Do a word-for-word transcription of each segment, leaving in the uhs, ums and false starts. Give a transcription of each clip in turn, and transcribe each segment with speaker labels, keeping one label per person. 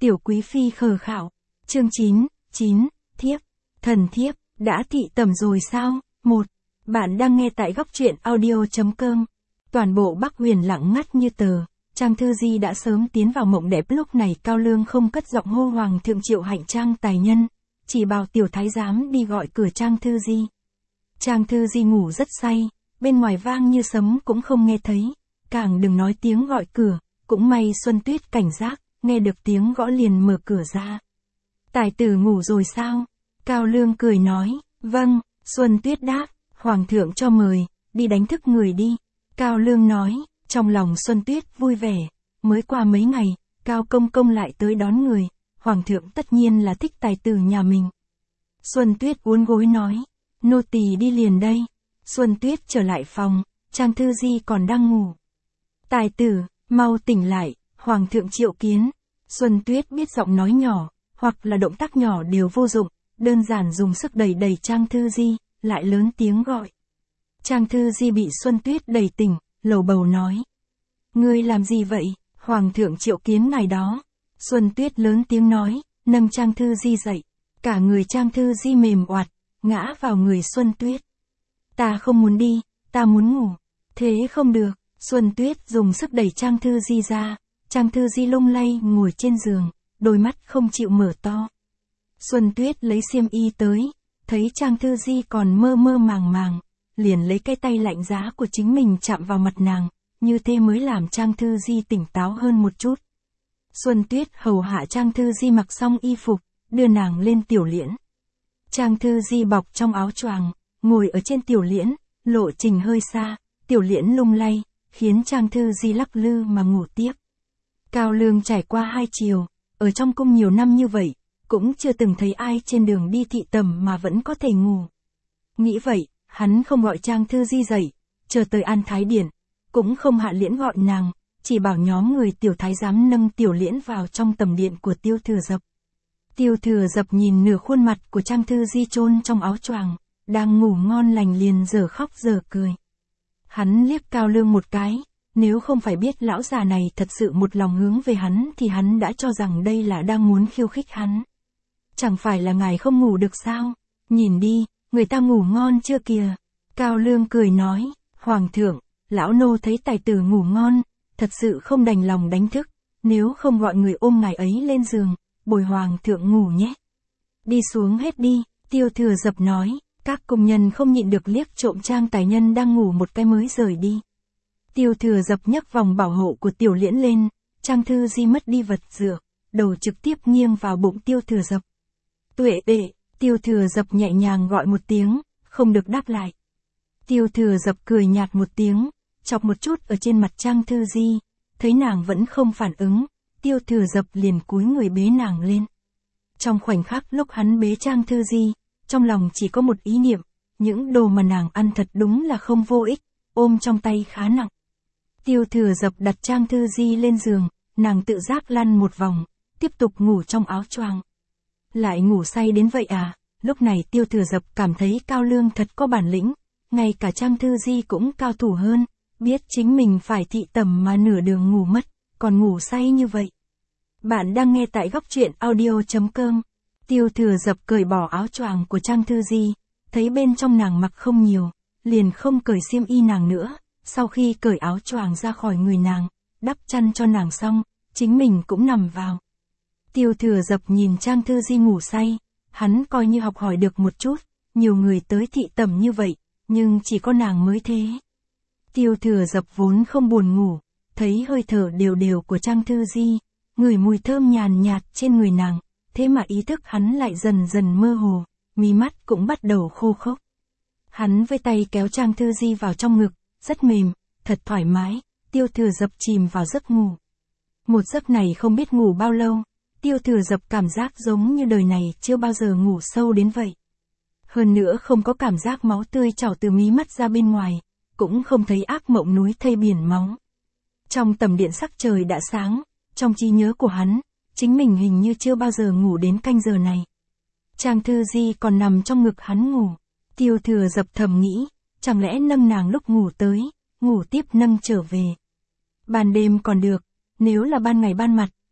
Speaker 1: Tiểu quý phi khờ khạo. Chương chín, chín, thiếp, thần thiếp, đã thị tẩm rồi sao? một. Bạn đang nghe tại góc truyện audio chấm com. Toàn bộ Bắc Huyền lặng ngắt như tờ, Trang Thư Di đã sớm tiến vào mộng đẹp. Lúc này Cao Lương không cất giọng hô Hoàng thượng triệu hạnh Trang tài nhân, chỉ bảo tiểu thái giám đi gọi cửa Trang Thư Di. Trang Thư Di ngủ rất say, bên ngoài vang như sấm cũng không nghe thấy, càng đừng nói tiếng gọi cửa. Cũng may Xuân Tuyết cảnh giác, nghe được tiếng gõ liền mở cửa ra. Tài tử ngủ rồi sao? Cao Lương cười nói, vâng. Xuân Tuyết đáp, Hoàng thượng cho mời, đi đánh thức người đi. Cao Lương nói, trong lòng Xuân Tuyết vui vẻ, mới qua mấy ngày, Cao Công Công lại tới đón người, Hoàng thượng tất nhiên là thích tài tử nhà mình. Xuân Tuyết uốn gối nói, nô tỳ đi liền đây. Xuân Tuyết trở lại phòng, Trang Thư Di còn đang ngủ. Tài tử, mau tỉnh lại, Hoàng thượng triệu kiến. Xuân Tuyết biết giọng nói nhỏ, hoặc là động tác nhỏ đều vô dụng, đơn giản dùng sức đẩy đẩy Trang Thư Di, lại lớn tiếng gọi. Trang Thư Di bị Xuân Tuyết đẩy tỉnh, lầu bầu nói. Ngươi làm gì vậy? Hoàng thượng triệu kiến ngài đó. Xuân Tuyết lớn tiếng nói, nâng Trang Thư Di dậy. Cả người Trang Thư Di mềm oạt, ngã vào người Xuân Tuyết. Ta không muốn đi, ta muốn ngủ. Thế không được. Xuân Tuyết dùng sức đẩy Trang Thư Di ra. Trang Thư Di lung lay ngồi trên giường, đôi mắt không chịu mở to. Xuân Tuyết lấy xiêm y tới, thấy Trang Thư Di còn mơ mơ màng màng, liền lấy cái tay lạnh giá của chính mình chạm vào mặt nàng, như thế mới làm Trang Thư Di tỉnh táo hơn một chút. Xuân Tuyết hầu hạ Trang Thư Di mặc xong y phục, đưa nàng lên tiểu liễn. Trang Thư Di bọc trong áo choàng, ngồi ở trên tiểu liễn, lộ trình hơi xa, tiểu liễn lung lay, khiến Trang Thư Di lắc lư mà ngủ tiếp. Cao Lương trải qua hai chiều, ở trong cung nhiều năm như vậy, cũng chưa từng thấy ai trên đường đi thị tẩm mà vẫn có thể ngủ. Nghĩ vậy, hắn không gọi Trang Thư Di dậy, chờ tới An Thái Điện, cũng không hạ liễn gọi nàng, chỉ bảo nhóm người tiểu thái giám nâng tiểu liễn vào trong tầm điện của Tiêu Thừa Dập. Tiêu Thừa Dập nhìn nửa khuôn mặt của Trang Thư Di chôn trong áo choàng, đang ngủ ngon lành liền giờ khóc giờ cười. Hắn liếc Cao Lương một cái, nếu không phải biết lão già này thật sự một lòng hướng về hắn thì hắn đã cho rằng đây là đang muốn khiêu khích hắn. Chẳng phải là ngài không ngủ được sao? Nhìn đi, người ta ngủ ngon chưa kìa. Cao Lương cười nói, Hoàng thượng, lão nô thấy tài tử ngủ ngon, thật sự không đành lòng đánh thức, nếu không gọi người ôm ngài ấy lên giường, bồi Hoàng thượng ngủ nhé. Đi xuống hết đi, Tiêu Thừa Dập nói, các công nhân không nhịn được liếc trộm Trang tài nhân đang ngủ một cái mới rời đi. Tiêu Thừa Dập nhấc vòng bảo hộ của tiểu liễn lên, Trang Thư Di mất đi vật dựa, đầu trực tiếp nghiêng vào bụng Tiêu Thừa Dập. Tuệ đệ, Tiêu Thừa Dập nhẹ nhàng gọi một tiếng, không được đáp lại. Tiêu Thừa Dập cười nhạt một tiếng, chọc một chút ở trên mặt Trang Thư Di, thấy nàng vẫn không phản ứng, Tiêu Thừa Dập liền cúi người bế nàng lên. Trong khoảnh khắc lúc hắn bế Trang Thư Di, trong lòng chỉ có một ý niệm, những đồ mà nàng ăn thật đúng là không vô ích, ôm trong tay khá nặng. Tiêu Thừa Dập đặt Trang Thư Di lên giường, nàng tự giác lăn một vòng, tiếp tục ngủ trong áo choàng. Lại ngủ say đến vậy à? Lúc này Tiêu Thừa Dập cảm thấy Cao Lương thật có bản lĩnh, ngay cả Trang Thư Di cũng cao thủ hơn, biết chính mình phải thị tẩm mà nửa đường ngủ mất, còn ngủ say như vậy. Bạn đang nghe tại góc truyện audio chấm com. Tiêu Thừa Dập cởi bỏ áo choàng của Trang Thư Di, thấy bên trong nàng mặc không nhiều, liền không cởi xiêm y nàng nữa. Sau khi cởi áo choàng ra khỏi người nàng, đắp chăn cho nàng xong, chính mình cũng nằm vào. Tiêu Thừa Dập nhìn Trang Thư Di ngủ say, hắn coi như học hỏi được một chút, nhiều người tới thị tẩm như vậy, nhưng chỉ có nàng mới thế. Tiêu Thừa Dập vốn không buồn ngủ, thấy hơi thở đều đều của Trang Thư Di, ngửi mùi thơm nhàn nhạt trên người nàng, thế mà ý thức hắn lại dần dần mơ hồ, mí mắt cũng bắt đầu khô khốc. Hắn với tay kéo Trang Thư Di vào trong ngực, rất mềm, thật thoải mái, Tiêu Thừa Dập chìm vào giấc ngủ. Một giấc này không biết ngủ bao lâu, Tiêu Thừa Dập cảm giác giống như đời này chưa bao giờ ngủ sâu đến vậy. Hơn nữa không có cảm giác máu tươi trào từ mí mắt ra bên ngoài, cũng không thấy ác mộng núi thây biển máu. Trong tầm điện sắc trời đã sáng, trong trí nhớ của hắn, chính mình hình như chưa bao giờ ngủ đến canh giờ này. Trang Thư Di còn nằm trong ngực hắn ngủ, Tiêu Thừa Dập thầm nghĩ, chẳng lẽ nâng nàng lúc ngủ tới, ngủ tiếp nâng trở về. Ban đêm còn được, nếu là ban ngày ban mặt,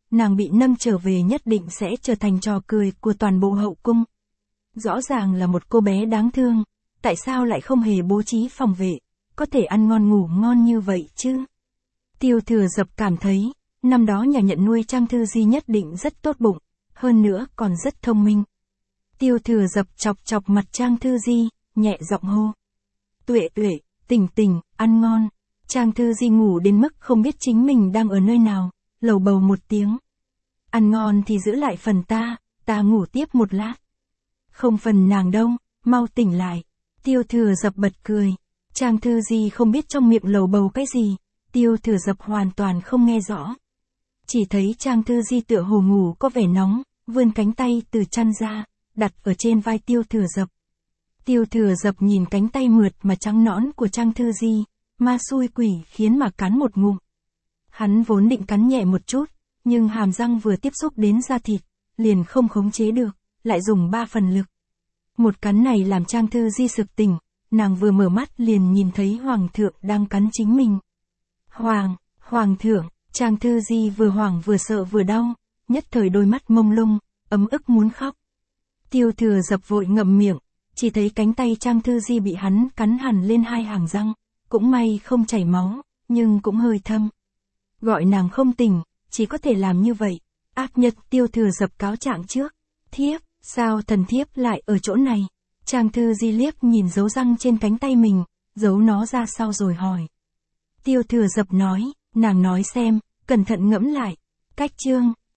Speaker 1: nàng bị nâng trở về nhất định sẽ trở thành trò cười của toàn bộ hậu cung. Rõ ràng là một cô bé đáng thương, tại sao lại không hề bố trí phòng vệ, có thể ăn ngon ngủ ngon như vậy chứ? Tiêu Thừa Dập cảm thấy, năm đó nhà nhận nuôi Trang Thư Di nhất định rất tốt bụng, hơn nữa còn rất thông minh. Tiêu Thừa Dập chọc chọc mặt Trang Thư Di, nhẹ giọng hô. Tuệ Tuệ, tỉnh tỉnh, ăn ngon. Trang Thư Di ngủ đến mức không biết chính mình đang ở nơi nào, lầu bầu một tiếng. Ăn ngon thì giữ lại phần ta, ta ngủ tiếp một lát. Không phần nàng đâu, mau tỉnh lại. Tiêu Thừa Dập bật cười. Trang Thư Di không biết trong miệng lầu bầu cái gì, Tiêu Thừa Dập hoàn toàn không nghe rõ. Chỉ thấy Trang Thư Di tựa hồ ngủ có vẻ nóng, vươn cánh tay từ chăn ra, đặt ở trên vai Tiêu Thừa Dập. Tiêu Thừa Dập nhìn cánh tay mượt mà trắng nõn của Trang Thư Di, ma xui quỷ khiến mà cắn một ngụm. Hắn vốn định cắn nhẹ một chút, nhưng hàm răng vừa tiếp xúc đến da thịt, liền không khống chế được, lại dùng ba phần lực. Một cắn này làm Trang Thư Di sực tỉnh, nàng vừa mở mắt liền nhìn thấy Hoàng thượng đang cắn chính mình. Hoàng, Hoàng thượng, Trang Thư Di vừa hoảng vừa sợ vừa đau, nhất thời đôi mắt mông lung, ấm ức muốn khóc. Tiêu Thừa Dập vội ngậm miệng, chỉ thấy cánh tay Trang Thư Di bị hắn cắn hẳn lên hai hàng răng, cũng may không chảy máu, nhưng cũng hơi thâm. Gọi nàng không tỉnh, chỉ có thể làm như vậy. Ác nhật Tiêu Thừa Dập cáo trạng trước. Thiếp, sao thần thiếp lại ở chỗ này? Trang Thư Di liếc nhìn dấu răng trên cánh tay mình, giấu nó ra sau rồi hỏi. Tiêu Thừa Dập nói, nàng nói xem, cẩn thận ngẫm lại. Cách chương,